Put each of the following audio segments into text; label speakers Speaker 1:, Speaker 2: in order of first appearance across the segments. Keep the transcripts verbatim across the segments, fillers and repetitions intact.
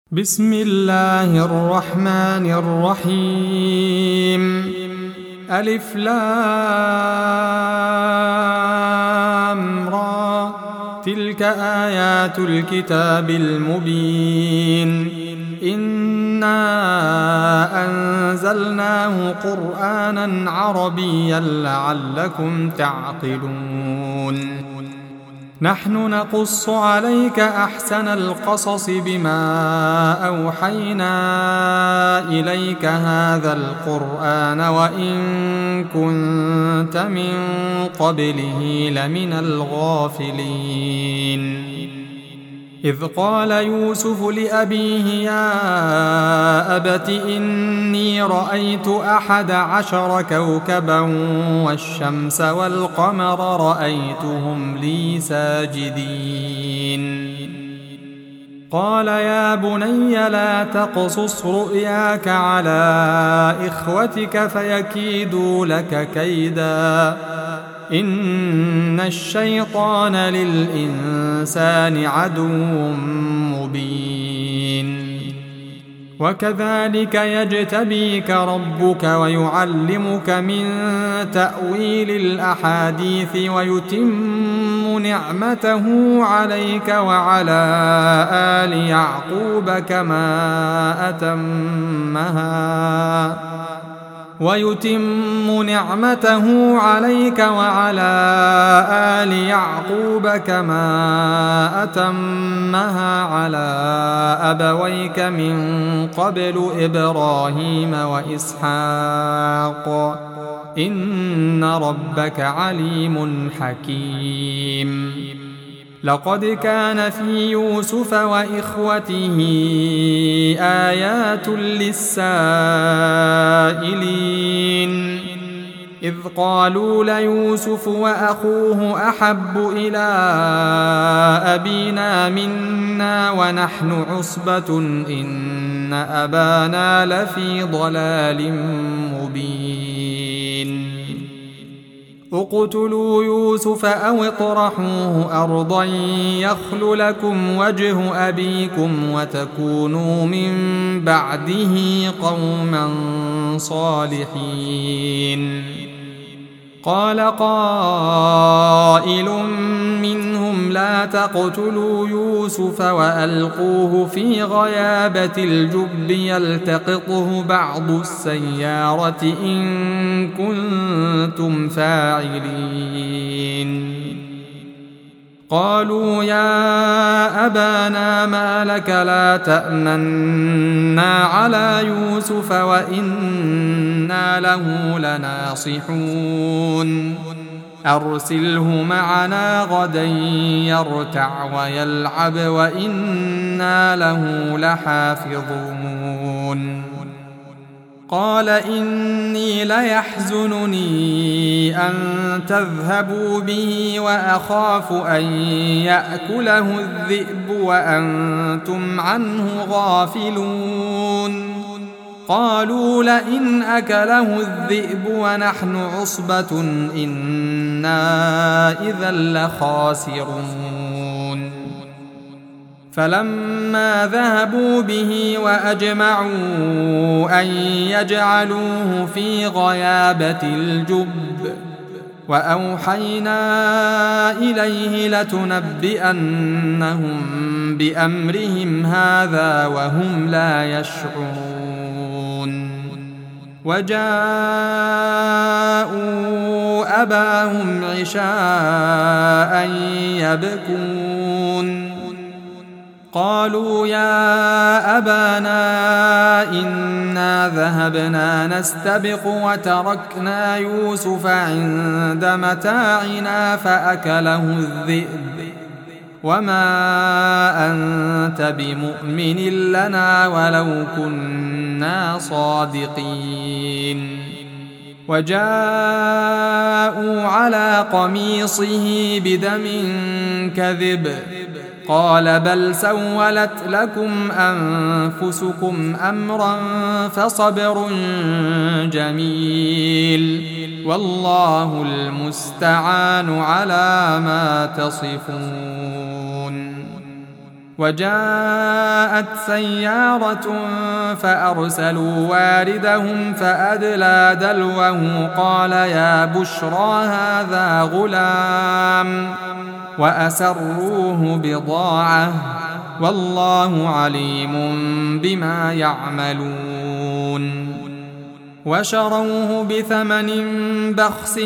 Speaker 1: بسم الله الرحمن الرحيم. ألف لام را، تلك آيات الكتاب المبين. إنا أنزلناه قرآنا عربيا لعلكم تعقلون. نحن نقص عليك أحسن القصص بما أوحينا إليك هذا القرآن وإن كنت من قبله لمن الغافلين. إذ قال يوسف لأبيه يا أبت إني رأيت أحد عشر كوكبا والشمس والقمر رأيتهم لي ساجدين. قال يا بني لا تقصص رؤياك على إخوتك فيكيدوا لك كيدا إن الشيطان للإنسان عدو مبين. وكذلك يجتبيك ربك ويعلمك من تأويل الأحاديث ويتم نعمته عليك وعلى آل يعقوب كما أتمها ويتم نعمته عليك وعلى آل يعقوب كما أتمها على أبويك من قبل إبراهيم وإسحاق إن ربك عليم حكيم. لقد كان في يوسف وإخوته آيات للسائلين إذ قالوا ليوسف وأخوه أحب إلى أبينا منا ونحن عصبة إن أبانا لفي ضلال مبين. اقتلوا يوسف أو اطرحوه أرضا يخل لكم وجه أبيكم وتكونوا من بعده قوما صالحين. قال قائل منهم لا تقتلوا يوسف وألقوه في غيابة الجب يلتقطه بعض السيارة إن كنتم فاعلين. قالوا يا أبانا ما لك لا تأمنا على يوسف وإنا له لناصحون. أرسله معنا غدا يرتع ويلعب وإنا له لحافظون. قال إني ليحزنني أن تذهبوا به وأخاف أن يأكله الذئب وأنتم عنه غافلون. قالوا لئن أكله الذئب ونحن عصبة إنا إذا لخاسرون. فلما ذهبوا به وأجمعوا أن يجعلوه في غيابة الجب وأوحينا إليه لتنبئنهم بأمرهم هذا وهم لا يشعرون. وجاءوا أباهم عشاء يبكون. قالوا يا أبانا إنا ذهبنا نستبق وتركنا يوسف عند متاعنا فأكله الذئب وما أنت بمؤمن لنا ولو كنا صادقين. وجاءوا على قميصه بدم كذب قال بل سولت لكم أنفسكم أمرا فصبر جميل والله المستعان على ما تصفون. وجاءت سيارة فأرسلوا واردهم فأدلى دلوه قال يا بشرى هذا غلام وأسروه بضاعة والله عليم بما يعملون وشروه بثمن بخس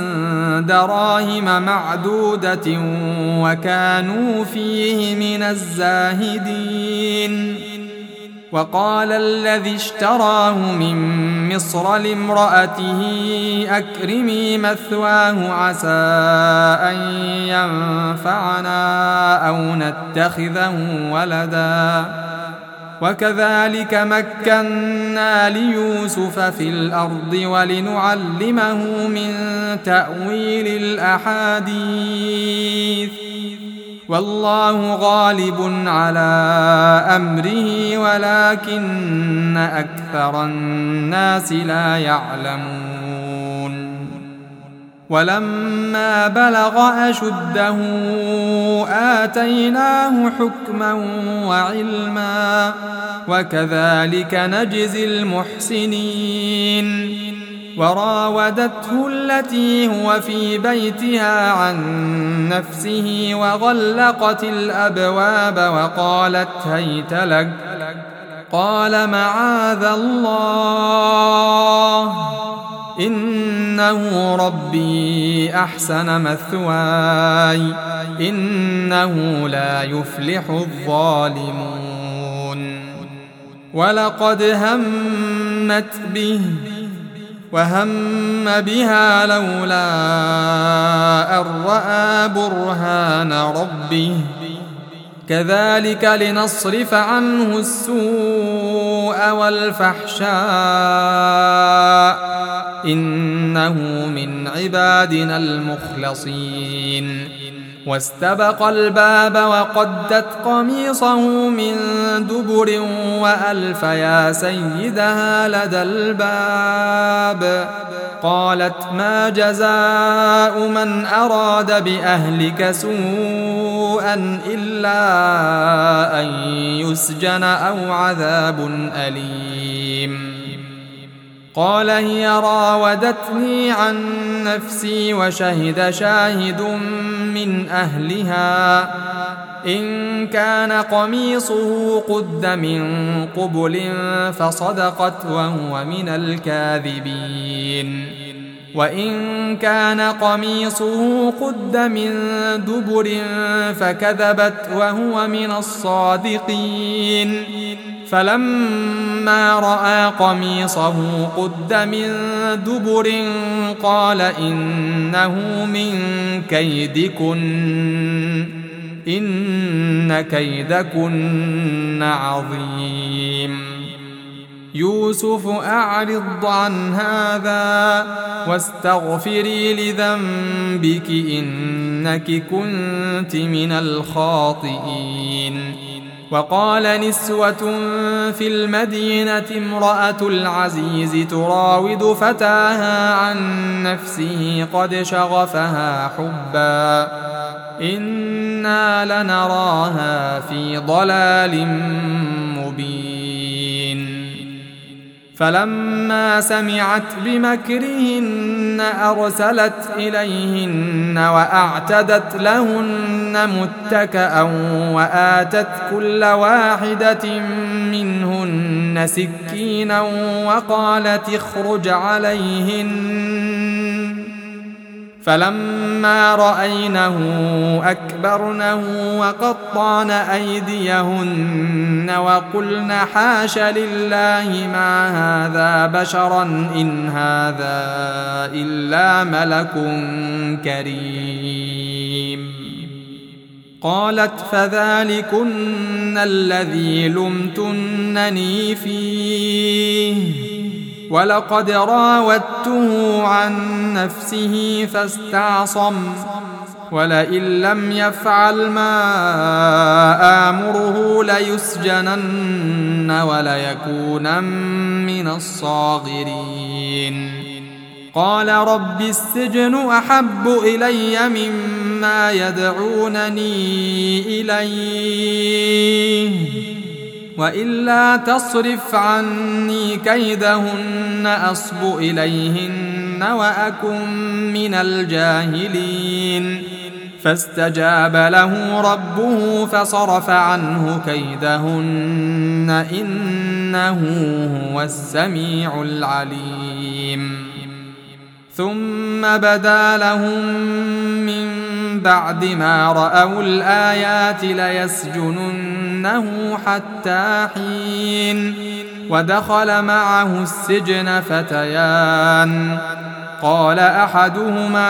Speaker 1: دراهم معدودة وكانوا فيه من الزاهدين وقال الذي اشتراه من مصر لامرأته أكرمي مثواه عسى أن ينفعنا أو نتخذه ولدا وكذلك مكنا ليوسف في الأرض ولنعلمه من تأويل الأحاديث والله غالب على أمره ولكن أكثر الناس لا يعلمون ولما بلغ أشده آتيناه حكما وعلما وكذلك نجزي المحسنين وراودته التي هو في بيتها عن نفسه وغلقت الأبواب وقالت هيت لك قال معاذ الله إنه ربي أحسن مثواي إنه لا يفلح الظالمون ولقد همت به وهم بها لولا أن رأى برهان ربه كذلك لنصرف عنه السوء والفحشاء إنه من عبادنا المخلصين واستبق الباب وقدت قميصه من دبر وألف يا سيدها لدى الباب قالت ما جزاء من أراد بأهلك سوءا إلا أن يسجن أو عذاب أليم قال هي راودتني عن نفسي وشهد شاهد من أهلها إن كان قميصه قد من قبل فصدقت وهو من الكاذبين وإن كان قميصه قد من دبر فكذبت وهو من الصادقين فلما رأى قميصه قد من دبر قال إنه من كيدكن إن كيدكن عظيم يوسف أعرض عن هذا واستغفري لذنبك إنك كنت من الخاطئين وقال نسوة في المدينة امرأة العزيز تراود فتاها عن نفسه قد شغفها حبا إنا لنراها في ضلال مبين فلما سمعت بمكرهن أرسلت إليهن وأعتدت لهن متكأ وآتت كل واحدة منهن سكينا وقالت اخرج عليهن فلما رأينه أكبرنه وقطعن أيديهن وقلن حاش لله ما هذا بشرا إن هذا إلا ملك كريم قالت فذلكن الذي لمتنني فيه ولقد راودته عن نفسه فاستعصم ولئن لم يفعل ما آمره ليسجنن وليكونن من الصاغرين قال رب السجن أحب إلي مما ما يدعونني إليه وإلا تصرف عني كيدهن أصب إليهن وأكن من الجاهلين فاستجاب له ربه فصرف عنه كيدهن إنه هو السميع العليم ثم بدا لهم من بعد ما رأوا الآيات ليسجننه حتى حين ودخل معه السجن فتيان قال أحدهما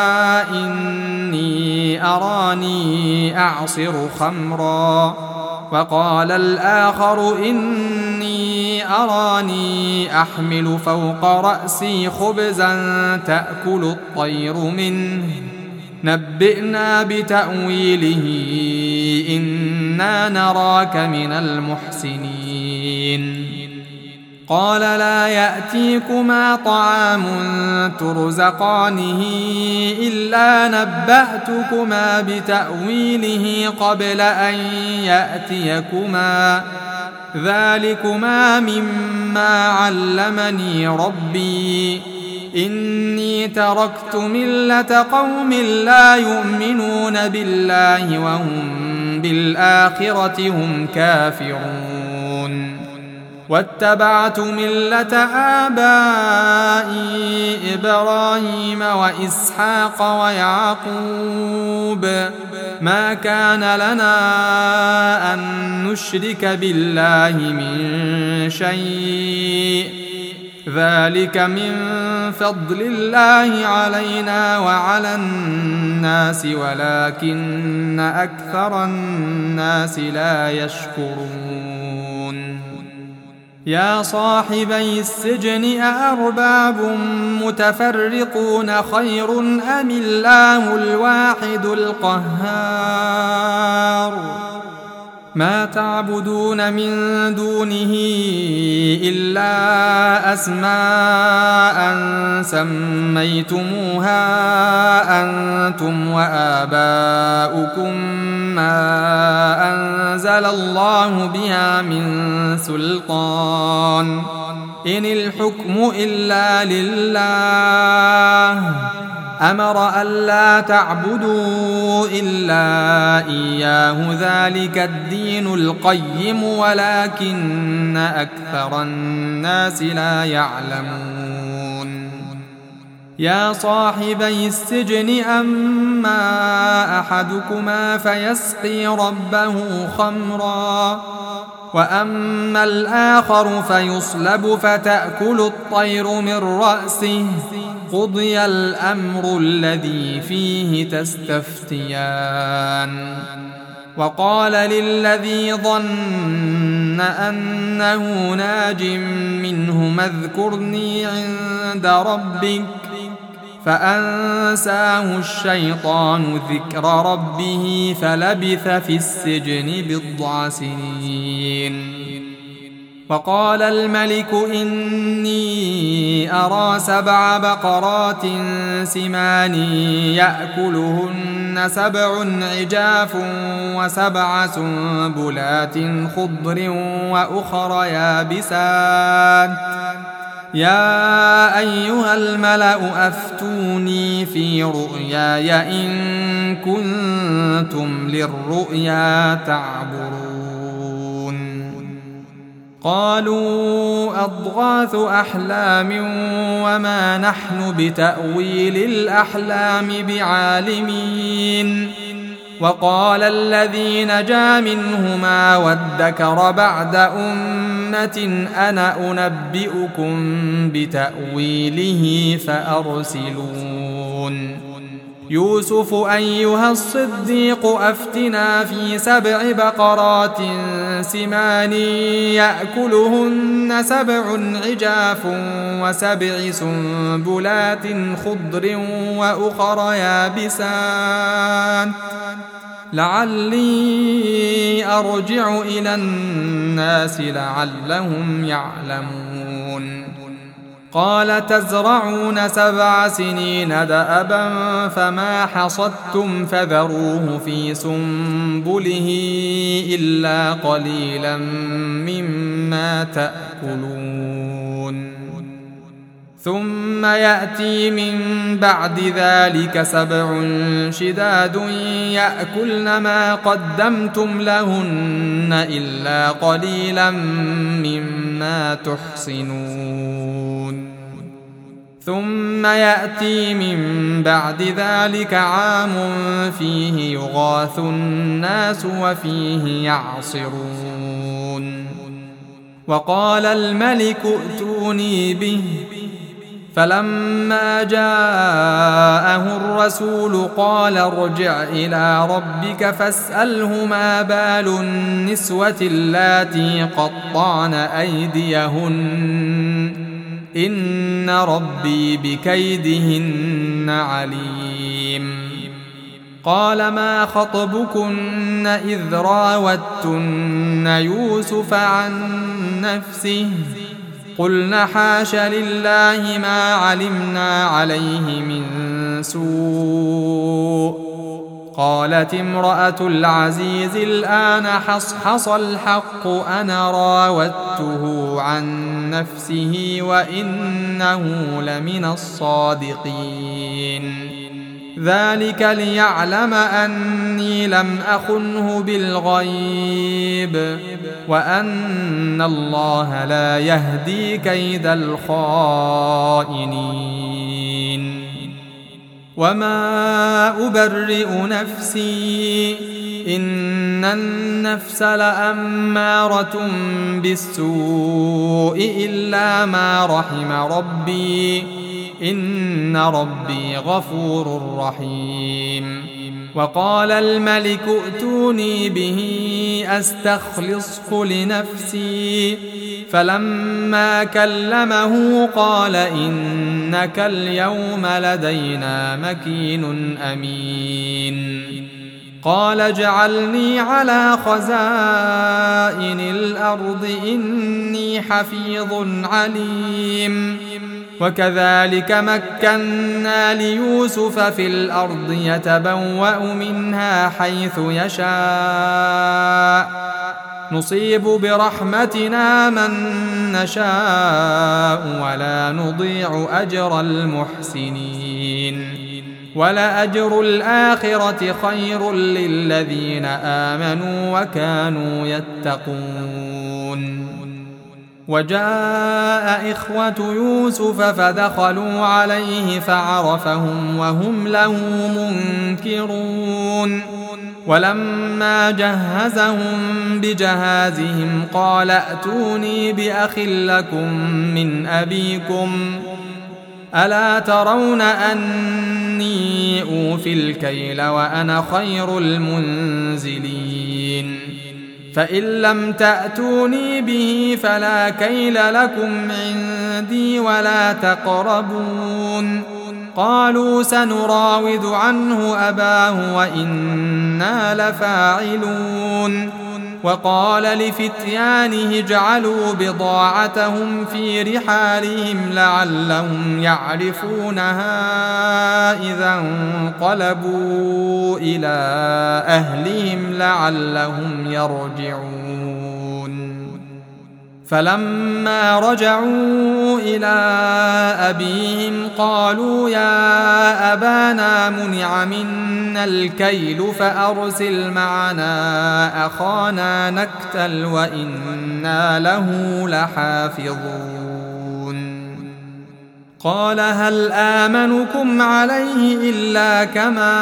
Speaker 1: إني أراني أعصر خمرا وقال الآخر إني أراني أحمل فوق رأسي خبزا تأكل الطير منه نبئنا بتأويله إنا نراك من المحسنين قال لا يأتيكما طعام ترزقانه إلا نبأتكما بتأويله قبل أن يأتيكما ذلكما مما علمني ربي إني تركت ملة قوم لا يؤمنون بالله وهم بالآخرة هم كافرون واتبعت ملة آبائي إبراهيم وإسحاق ويعقوب ما كان لنا أن نشرك بالله من شيء ذلك من فضل الله علينا وعلى الناس ولكن أكثر الناس لا يشكرون يا صاحبي السجن أأرباب متفرقون خير أم الله الواحد القهار ما تعبدون من دونه إلا أسماء سميتموها أنتم وآباؤكم ما أنزل الله بها من سلطان إن الحكم إلا لله أمر ألا تعبدوا إلا إياه ذلك الدين القيم ولكن أكثر الناس لا يعلمون يا صاحبي السجن أما أحدكما فيسقي ربه خمرا وأما الآخر فيصلب فتأكل الطير من رأسه قضي الأمر الذي فيه تستفتيان وقال للذي ظن أنه ناج منهما اذكرني عند ربك فأنساه الشيطان ذكر ربه فلبث في السجن بضع سنين وقال الملك إني أرى سبع بقرات سمان يأكلهن سبع عجاف وسبع سنبلات خضر وأخر يابسات يا أيها الملأ أفتوني في رؤياي إن كنتم للرؤيا تعبرون قالوا أضغاث أحلام وما نحن بتأويل الأحلام بعالمين وقال الذي نجا منهما وادكر بعد أمة أنا أنبئكم بتأويله فأرسلون يوسف أيها الصديق أفتنا في سبع بقرات سمان يأكلهن سبع عجاف وسبع سنبلات خضر وأخر يابسات لعلي أرجع إلى الناس لعلهم يعلمون قال تزرعون سبع سنين دأبا فما حصدتم فذروه في سنبله إلا قليلا مما تأكلون ثم يأتي من بعد ذلك سبع شداد يأكلن ما قدمتم لهن إلا قليلا مما تحصنون ثم يأتي من بعد ذلك عام فيه يغاث الناس وفيه يعصرون وقال الملك ائتوني به فلما جاءه الرسول قال ارجع إلى ربك فاسأله ما بال النسوة اللاتي قطعن أيديهن إن ربي بكيدهن عليم قال ما خطبكن إذ راوتن يوسف عن نفسه قلنا حاش لله ما علمنا عليه من سوء قالت امرأة العزيز الآن حصحص الحق أنا راودته عن نفسه وإنه لمن الصادقين ذلك ليعلم أني لم أخنه بالغيب وأن الله لا يهدي كيد الخائنين وما أبرئ نفسي إن النفس لأمارة بالسوء إلا ما رحم ربي إن ربي غفور رحيم وقال الملك ائتوني به أستخلصه لنفسي فلما كلمه قال إنك اليوم لدينا مكين أمين قال اجعلني على خزائن الأرض إني حفيظ عليم وكذلك مكنا ليوسف في الأرض يتبوأ منها حيث يشاء نصيب برحمتنا من نشاء ولا نضيع أجر المحسنين ولأجر الآخرة خير للذين آمنوا وكانوا يتقون وجاء إخوة يوسف فدخلوا عليه فعرفهم وهم له منكرون ولما جهزهم بجهازهم قال ائتوني بأخ لكم من أبيكم ألا ترون أني أوفي الكيل وأنا خير المنزلين فإن لم تأتوني به فلا كيل لكم عندي ولا تقربون قالوا سنراود عنه أباه وإنا لفاعلون وقال لفتيانه اجعلوا بضاعتهم في رحالهم لعلهم يعرفونها إذا انقلبوا إلى أهلهم لعلهم يرجعون فلما رجعوا إلى أبيهم قالوا يا أبانا منع منا الكيل فأرسل معنا أخانا نكتل وإنا له لحافظون قال هل آمنكم عليه إلا كما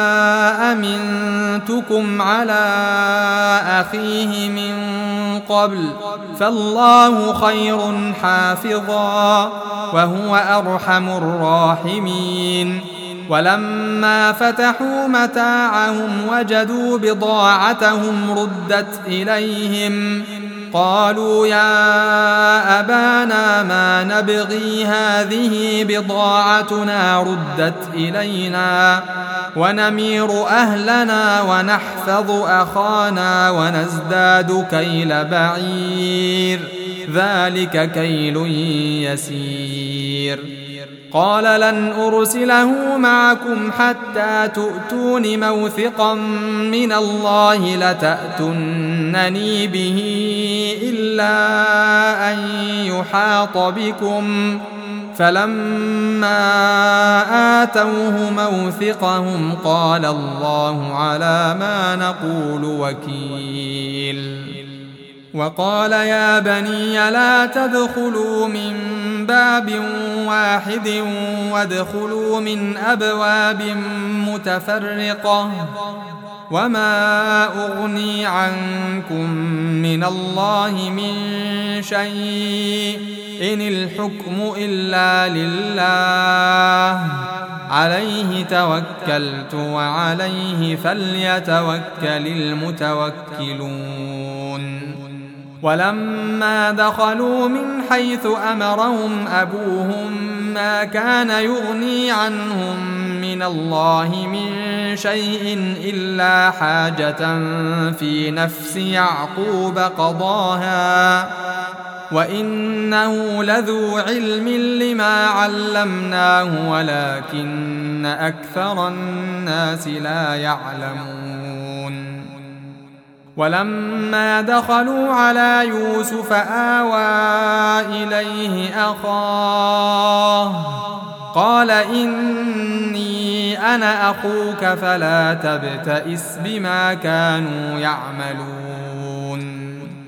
Speaker 1: أمنتكم على أخيه من قبل فالله خير حافظا وهو أرحم الراحمين ولما فتحوا متاعهم وجدوا بضاعتهم ردت إليهم قالوا يا أبانا ما نبغي هذه بضاعتنا ردت إلينا ونمير أهلنا ونحفظ أخانا ونزداد كيل بعير ذلك كيل يسير. قال لن أرسله معكم حتى تؤتون موثقا من الله لتأتونني به إلا أن يحاط بكم. فلما آتوه موثقهم قال الله على ما نقول وكيل. وقال يا بني لا تدخلوا من باب واحد وادخلوا من أبواب متفرقة وما أغني عنكم من الله من شيء إن الحكم إلا لله عليه توكلت وعليه فليتوكل المتوكلون. ولما دخلوا من حيث أمرهم أبوهم ما كان يغني عنهم من الله من شيء إلا حاجة في نفس يعقوب قضاها وإنه لذو علم لما علمناه ولكن أكثر الناس لا يعلمون. ولما دخلوا على يوسف آوى إليه أخاه قال إني أنا أخوك فلا تبتئس بما كانوا يعملون.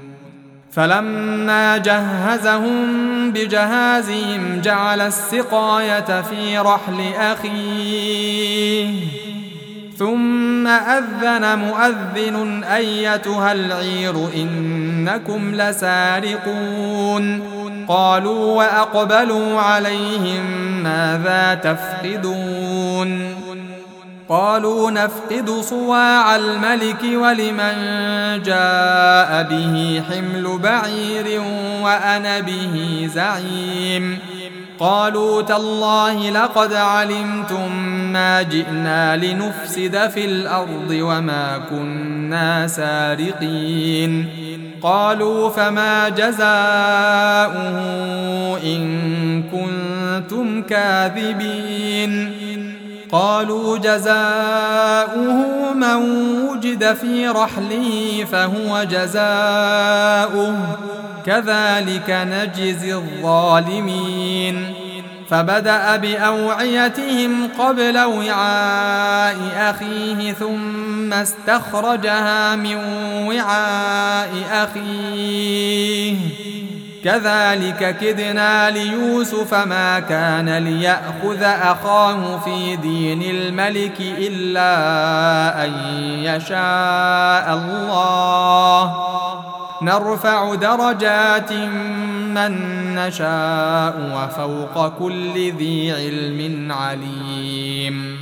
Speaker 1: فلما جهزهم بجهازهم جعل السقاية في رحل أخيه ثم أذن مؤذن أيتها العير إنكم لسارقون. قالوا وأقبلوا عليهم ماذا تفقدون؟ قالوا نفقد صواع الملك ولمن جاء به حمل بعير وأنا به زعيم. قالوا تالله لقد علمتم ما جئنا لنفسد في الأرض وما كنا سارقين. قالوا فما جزاؤه إن كنتم كاذبين؟ قالوا جزاؤه من وجد في رحله فهو جزاؤه كذلك نجزي الظالمين. فبدأ بأوعيتهم قبل وعاء أخيه ثم استخرجها من وعاء أخيه كذلك كدنا ليوسف ما كان ليأخذ أخاه في دين الملك إلا أن يشاء الله نرفع درجات من نشاء وفوق كل ذي علم عليم.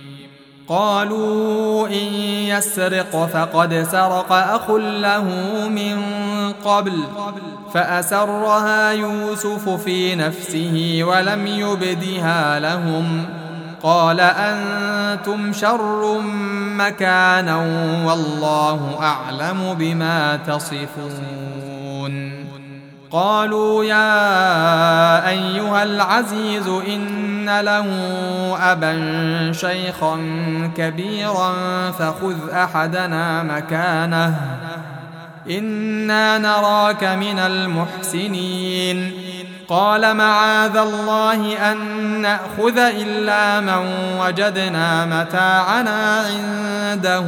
Speaker 1: قالوا إن يسرق فقد سرق أخ له من قبل فأسرها يوسف في نفسه ولم يبدها لهم. قال أنتم شر مكانا والله أعلم بما تصفون. قالوا يا أيها العزيز إن له أبا شيخا كبيرا فخذ أحدنا مكانه إنا نراك من المحسنين. قال معاذ الله أن نأخذ إلا من وجدنا متاعنا عنده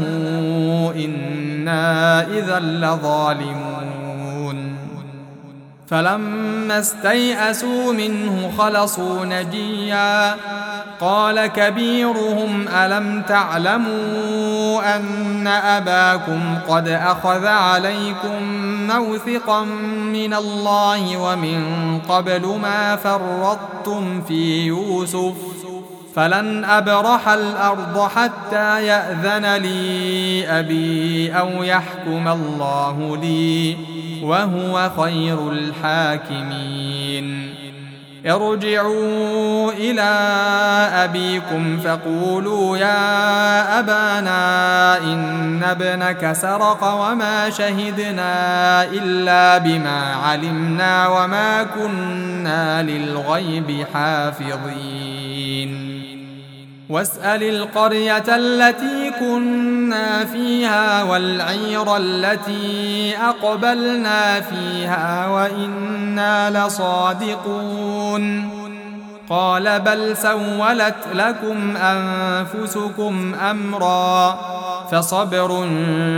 Speaker 1: إنا إذا لظالمون. فلما استيئسوا منه خلصوا نجيا. قال كبيرهم ألم تعلموا أن أباكم قد أخذ عليكم موثقا من الله ومن قبل ما فرطتم في يوسف فلن أبرح الأرض حتى يأذن لي أبي أو يحكم الله لي وهو خير الحاكمين. ارجعوا إلى أبيكم فقولوا يا أبانا إن ابنك سرق وما شهدنا إلا بما علمنا وما كنا للغيب حافظين واسأل القرية التي كنا فيها والعير التي أقبلنا فيها وإنا لصادقون قال بل سولت لكم أنفسكم أمرا فصبر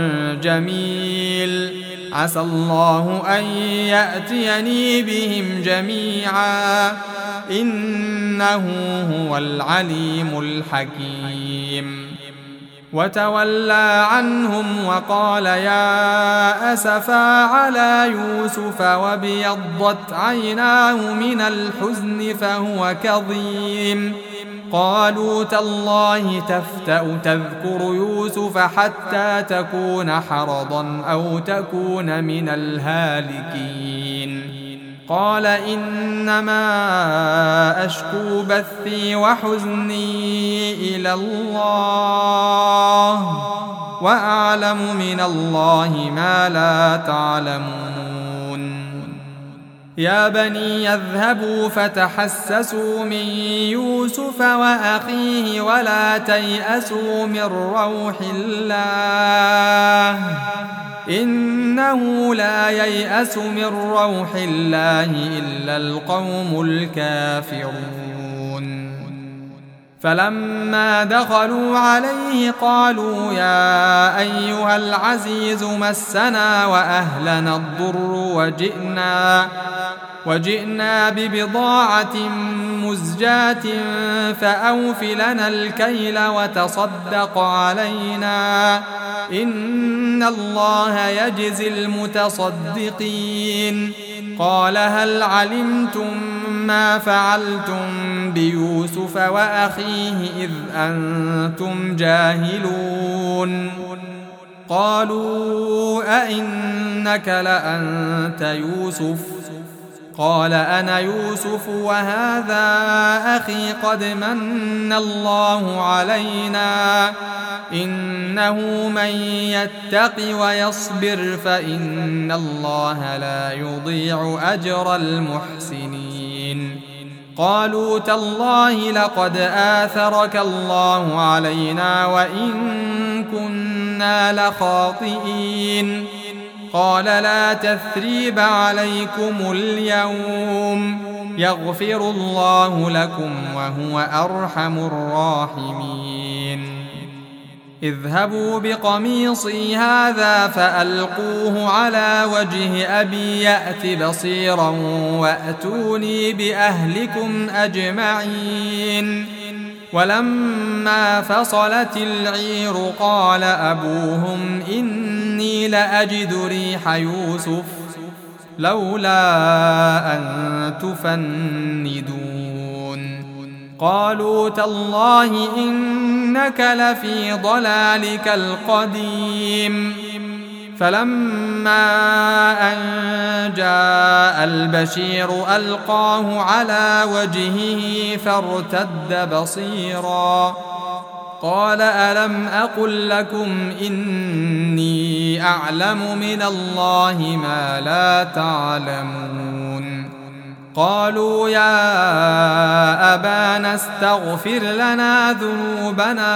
Speaker 1: جميل عسى الله أن يأتيني بهم جميعا إنه هو العليم الحكيم وتولى عنهم وقال يا أسفا على يوسف وابيضت عيناه من الحزن فهو كظيم قالوا تالله تفتأ تذكر يوسف حتى تكون حرضا أو تكون من الهالكين قال إنما أشكو بثي وحزني إلى الله وأعلم من الله ما لا تعلمون يا بني يذهبوا فتحسسوا من يوسف وأخيه ولا تيأسوا من روح الله إنه لا ييأس من روح الله إلا القوم الكافرون فلما دخلوا عليه قالوا يا أيها العزيز مسنا وأهلنا الضر وجئنا وجئنا ببضاعة مزجاة فأوف لنا الكيل وتصدق علينا إن الله يجزي المتصدقين قال هل علمتم ما فعلتم بيوسف وأخيه إذ أنتم جاهلون قالوا أئنك لأنت يوسف قال أنا يوسف وهذا أخي قد من الله علينا إنه من يتق ويصبر فإن الله لا يضيع أجر المحسنين قالوا تالله لقد آثرك الله علينا وإن كنا لخاطئين قال لا تثريب عليكم اليوم يغفر الله لكم وهو أرحم الراحمين اذهبوا بقميصي هذا فألقوه على وجه أبي يأت بصيرا وأتوني بأهلكم أجمعين ولما فصلت العير قال أبوهم إني لأجد ريح يوسف لولا أن تفندون قالوا تالله إنك لفي ضلالك القديم فلما أن جاء البشير ألقاه على وجهه فارتد بصيرا قال ألم أقل لكم إني أعلم من الله ما لا تعلمون قالوا يا أبانا استغفر لنا ذنوبنا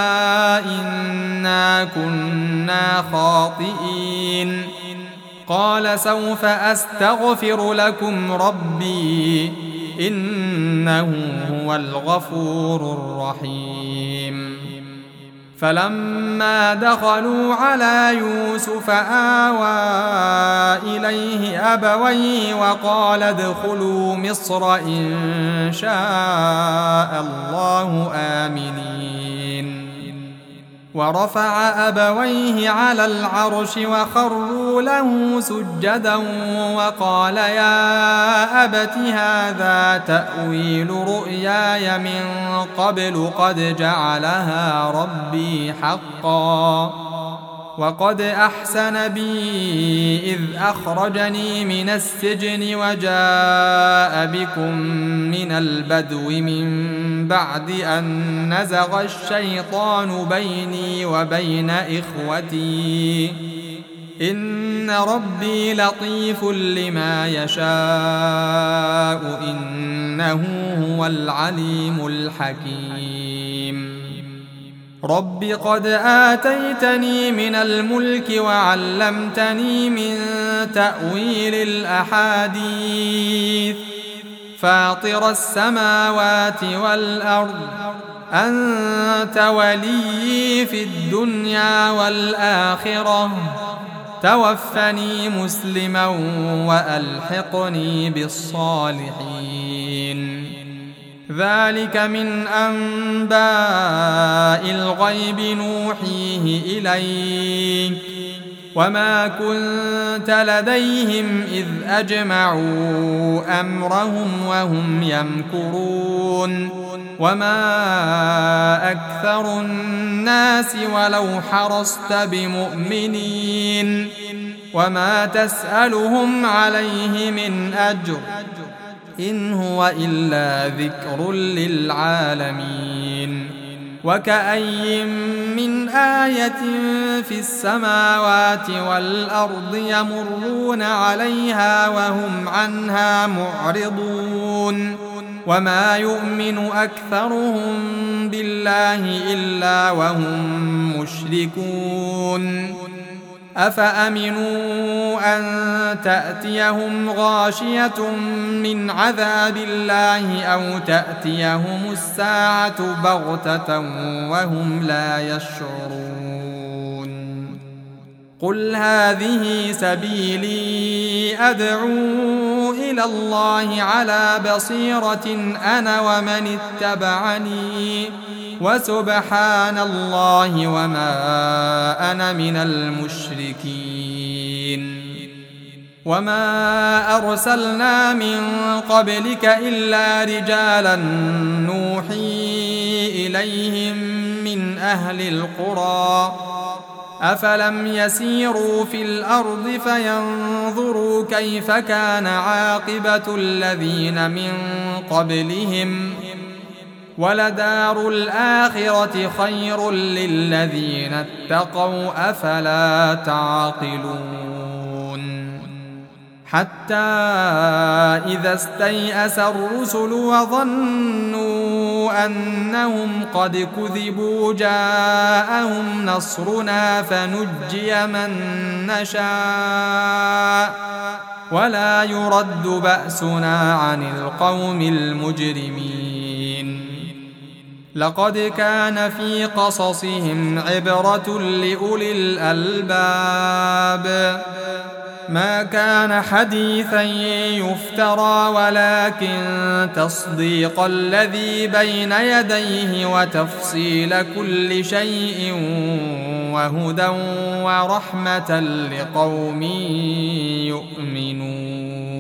Speaker 1: إنا كنا خاطئين قال سوف أستغفر لكم ربي إنه هو الغفور الرحيم فلما دخلوا على يوسف آوى إليه أبويه وقال ادخلوا مصر إن شاء الله آمنين ورفع أبويه على العرش وخروا له سجدا وقال يا أبت هذا تأويل رؤياي من قبل قد جعلها ربي حقا وقد أحسن بي إذ أخرجني من السجن وجاء بكم من البدو من بعد أن نزغ الشيطان بيني وبين إخوتي إن ربي لطيف لما يشاء إنه هو العليم الحكيم رب قد آتيتني من الملك وعلمتني من تأويل الأحاديث فاطر السماوات والأرض أنت ولي في الدنيا والآخرة توفني مسلما وألحقني بالصالحين ذلك من أنباء الغيب نوحيه إليك وما كنت لديهم إذ أجمعوا أمرهم وهم يمكرون وما أكثر الناس ولو حرصت بمؤمنين وما تسألهم عليه من أجر إن هو إلا ذكر للعالمين وكأي من آية في السماوات والأرض يمرون عليها وهم عنها معرضون وما يؤمن أكثرهم بالله إلا وهم مشركون أفأمنوا أن تأتيهم غاشية من عذاب الله أو تأتيهم الساعة بغتة وهم لا يشعرون قل هذه سبيلي أدعو إلى الله على بصيرة أنا ومن اتبعني وسبحان الله وما أنا من المشركين وما أرسلنا من قبلك إلا رجالا نوحي إليهم من أهل القرى أفلم يسيروا في الأرض فينظروا كيف كان عاقبة الذين من قبلهم ولدار الآخرة خير للذين اتقوا أفلا تعقلون حتى إذا استيأس الرسل وظنوا أنهم قد كذبوا جاءهم نصرنا فنجي من نشاء ولا يرد بأسنا عن القوم المجرمين لقد كان في قصصهم عبرة لأولي الألباب ما كان حديثا يفترى ولكن تصديق الذي بين يديه وتفصيل كل شيء وهدى ورحمة لقوم يؤمنون